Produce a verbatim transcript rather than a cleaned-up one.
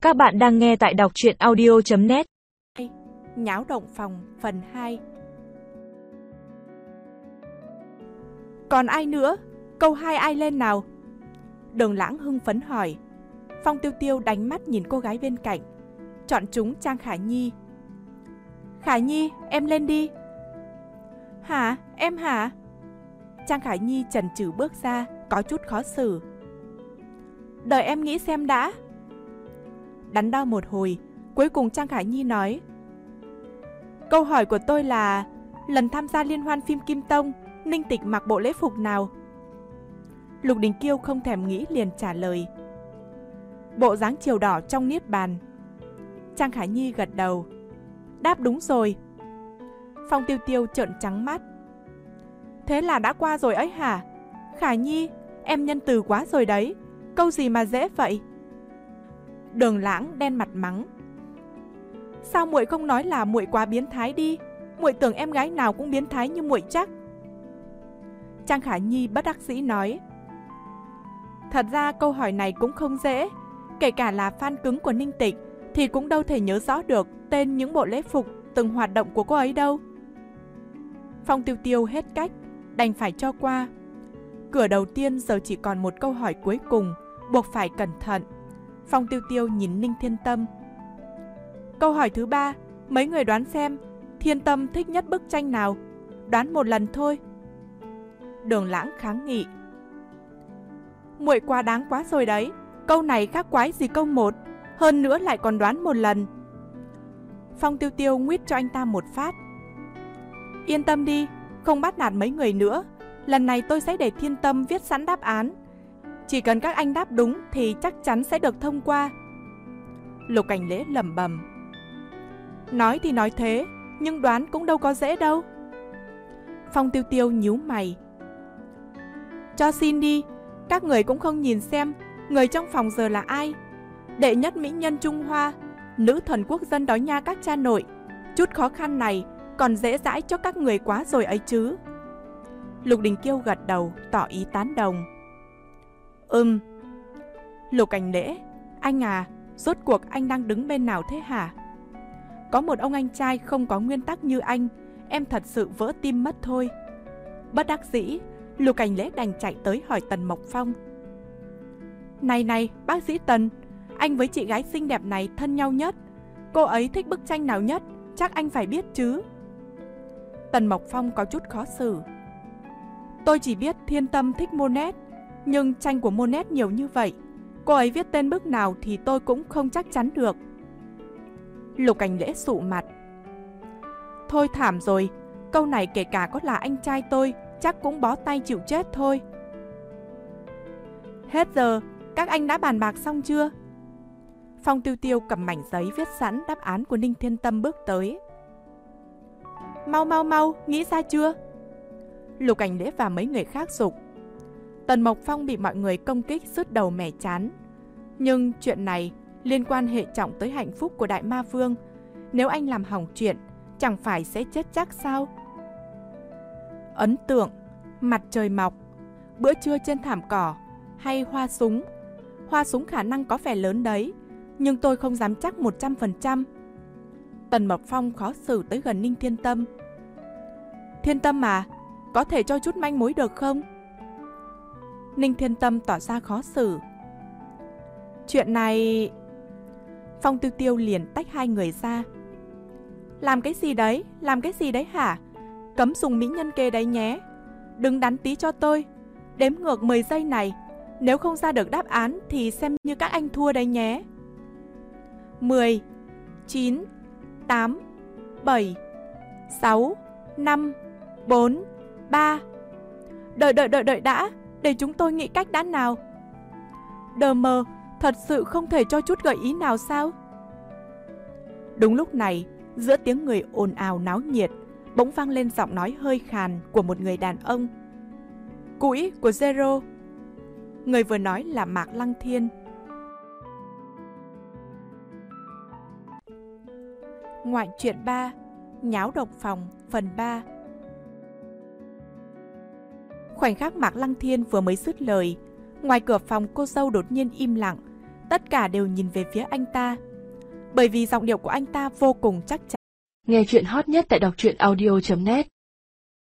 Các bạn đang nghe tại đọc truyện audio chấm net. Nháo động phòng phần hai. Còn ai nữa? Câu hai ai lên nào? Đường Lãng hưng phấn hỏi. Phong Tiêu Tiêu đánh mắt nhìn cô gái bên cạnh, chọn chúng Trang Khả Nhi. Khả Nhi, em lên đi. Hả? Em hả? Trang Khả Nhi chần chừ bước ra, có chút khó xử. Đợi em nghĩ xem đã. Đắn đo một hồi, cuối cùng Trang Khả Nhi nói. Câu hỏi của tôi là, lần tham gia liên hoan phim Kim Tông, Ninh Tịch mặc bộ lễ phục nào? Lục Đình Kiêu không thèm nghĩ liền trả lời. Bộ dáng chiều đỏ trong niết bàn. Trang Khả Nhi gật đầu. Đáp đúng rồi. Phong Tiêu Tiêu trợn trắng mắt. Thế là đã qua rồi ấy hả? Khả Nhi, em nhân từ quá rồi đấy. Câu gì mà dễ vậy? Đường Lãng đen mặt mắng. Sao muội không nói là muội quá biến thái đi? Muội tưởng em gái nào cũng biến thái như muội chắc. Trang Khả Nhi bất đắc dĩ nói. Thật ra câu hỏi này cũng không dễ. Kể cả là fan cứng của Ninh Tịch thì cũng đâu thể nhớ rõ được tên những bộ lễ phục từng hoạt động của cô ấy đâu. Phong Tiêu Tiêu hết cách, đành phải cho qua. Cửa đầu tiên giờ chỉ còn một câu hỏi cuối cùng, buộc phải cẩn thận. Phong Tiêu Tiêu nhìn Ninh Thiên Tâm. Câu hỏi thứ ba, mấy người đoán xem Thiên Tâm thích nhất bức tranh nào? Đoán một lần thôi. Đường Lãng kháng nghị. Muội quá đáng quá rồi đấy. Câu này khác quái gì câu một, hơn nữa lại còn đoán một lần. Phong Tiêu Tiêu nguyết cho anh ta một phát. Yên tâm đi, không bắt nạt mấy người nữa. Lần này tôi sẽ để Thiên Tâm viết sẵn đáp án. Chỉ cần các anh đáp đúng thì chắc chắn sẽ được thông qua. Lục Cảnh Lễ lẩm bẩm. Nói thì nói thế, nhưng đoán cũng đâu có dễ đâu. Phong Tiêu Tiêu nhíu mày. Cho xin đi, các người cũng không nhìn xem người trong phòng giờ là ai. Đệ nhất mỹ nhân Trung Hoa, nữ thần quốc dân đó nha các cha nội. Chút khó khăn này còn dễ dãi cho các người quá rồi ấy chứ. Lục Đình Kiêu gật đầu, tỏ ý tán đồng. Ừm. Lục Cảnh Lễ, anh à, rốt cuộc anh đang đứng bên nào thế hả? Có một ông anh trai không có nguyên tắc như anh, em thật sự vỡ tim mất thôi. Bất đắc dĩ, Lục Cảnh Lễ đành chạy tới hỏi Tần Mộc Phong. Này này, bác sĩ Tần, anh với chị gái xinh đẹp này thân nhau nhất. Cô ấy thích bức tranh nào nhất, chắc anh phải biết chứ. Tần Mộc Phong có chút khó xử. Tôi chỉ biết Thiên Tâm thích Monet, nhưng tranh của Monet nhiều như vậy, cô ấy viết tên bức nào thì tôi cũng không chắc chắn được. Lục Cảnh Lễ sụ mặt. Thôi thảm rồi, câu này kể cả có là anh trai tôi chắc cũng bó tay chịu chết thôi. Hết giờ, các anh đã bàn bạc xong chưa? Phong Tiêu Tiêu cầm mảnh giấy viết sẵn đáp án của Ninh Thiên Tâm bước tới. Mau mau mau, nghĩ ra chưa? Lục Cảnh Lễ và mấy người khác giục. Tần Mộc Phong bị mọi người công kích sứt đầu mẻ chán. Nhưng chuyện này liên quan hệ trọng tới hạnh phúc của Đại Ma Vương. Nếu anh làm hỏng chuyện, chẳng phải sẽ chết chắc sao? Ấn tượng, mặt trời mọc, bữa trưa trên thảm cỏ, hay hoa súng. Hoa súng khả năng có vẻ lớn đấy, nhưng tôi không dám chắc một trăm phần trăm. Tần Mộc Phong khó xử tới gần Ninh Thiên Tâm. Thiên Tâm à, có thể cho chút manh mối được không? Ninh Thiên Tâm tỏ ra khó xử. Chuyện này... Phong Tiêu Tiêu liền tách hai người ra. Làm cái gì đấy? Làm cái gì đấy hả? Cấm dùng mỹ nhân kê đấy nhé. Đừng đắn tí cho tôi. Đếm ngược mười giây này. Nếu không ra được đáp án thì xem như các anh thua đấy nhé. Mười, chín, tám, bảy, sáu, năm, bốn, ba. Đợi đợi đợi đợi đã, để chúng tôi nghĩ cách đã nào. Đờ mờ, thật sự không thể cho chút gợi ý nào sao? Đúng lúc này, giữa tiếng người ồn ào náo nhiệt, bỗng vang lên giọng nói hơi khàn của một người đàn ông. Cũi của Zero. Người vừa nói là Mạc Lăng Thiên. Ngoại truyện ba, Nháo động phòng phần ba. Khoảnh khắc Mạc Lăng Thiên vừa mới dứt lời, ngoài cửa phòng cô dâu đột nhiên im lặng, Tất cả đều nhìn về phía anh ta, bởi vì giọng điệu của anh ta vô cùng chắc chắn. Nghe chuyện hot nhất tại đọc truyện audio chấm net.